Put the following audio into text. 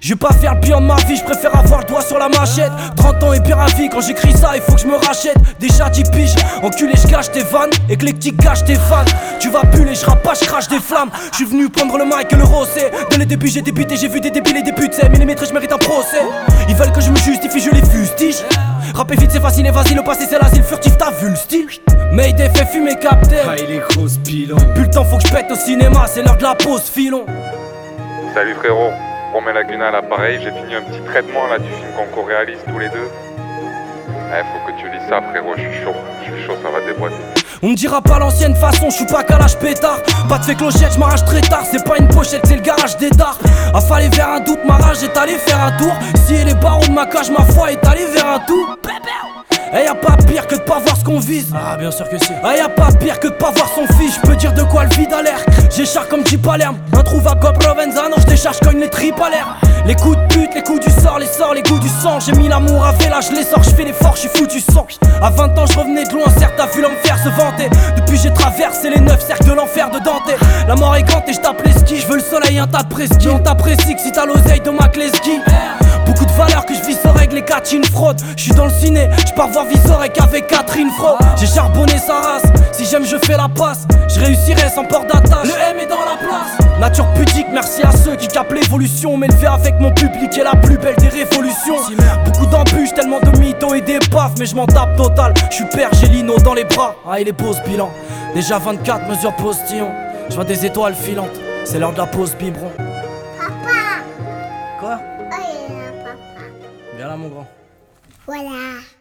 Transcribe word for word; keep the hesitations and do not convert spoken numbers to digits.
Je vais pas faire le bilan de ma vie, je préfère avoir le doigt sur la machette. Trente ans et bien ravi, quand j'écris ça il faut que je me rachète. Déjà dix piges, enculé je cache tes vannes. Éclectique gâche tes fans. Tu vas puller, je rappe pas, je crache des flammes. Je suis venu prendre le mic et le rosé. Dès le début j'ai débuté, j'ai vu des débiles et des putes. Millimétré, je mérite un procès. Ils veulent que je me justifie, je les fustige. Rapper vite c'est facile et vas-y, le passé c'est l'asile furtif, t'as vu le style. Mayday fait fumer captain. Ah il est gros ce bilan. Plus le temps faut que je pète au cinéma, c'est l'heure de la pause filon. Salut frérot, Romain Laguna à l'appareil, j'ai fini un petit traitement là du film qu'on co-réalise tous les deux. Eh faut que tu lis ça frérot, je suis chaud, je suis chaud, ça va déboîter. On me dira pas l'ancienne façon, je suis pas calage pétard. Pas de fait clochette, je m'arrache très tard. C'est pas une pochette, c'est le garage des dards. A fallu vers un doute, ma rage est allé faire un tour. Si les barreaux de ma cage, ma foi est allée vers un tour. Eh y'a pas pire que de pas voir ce qu'on vise. Ah bien sûr que si. Eh y'a pas pire que de pas voir son fils. Je peux dire de quoi le vide a l'air. J'écharpe comme Jeep Palerme. Introuvable comme Provenzano, je décharge cogne les tripes à l'air. Les coups de pute, les coups du sort, les sorts, les goûts du sang. J'ai mis l'amour à véla, je les sors, je fais l'effort, je suis foutu sang. À vingt ans je revenais de loin, certes t'as vu l'homme faire se vanter. Depuis j'ai traversé les neuf cercles de l'enfer de Dante. La mort est gantée, je tape les skis. Je veux le soleil, un tas de presqu'is. On t'apprécie que si t'as l'oseille de ma Kleski. Beaucoup de valeurs que je vis sans règle, les catchines fraude. Je suis dans le ciné, je pars voir Visorek avec Catherine Fro. J'ai charbonné sa race, si j'aime je fais la passe. Je réussirai sans port d'attache, le M est dans la place. Nature pudique, merci à ceux qui capent l'évolution. M'élever avec mon public est la plus belle des révolutions. Beaucoup d'embûches, tellement de mythos et d'épaves. Mais je m'en tape total, je suis père, j'ai Lino dans les bras. Ah il est beau ce bilan, déjà vingt-quatre mesures postillon. Je vois des étoiles filantes, c'est l'heure de la pause biberon. Papa. Quoi? Oh, il est là, papa. Viens là mon grand. Voilà.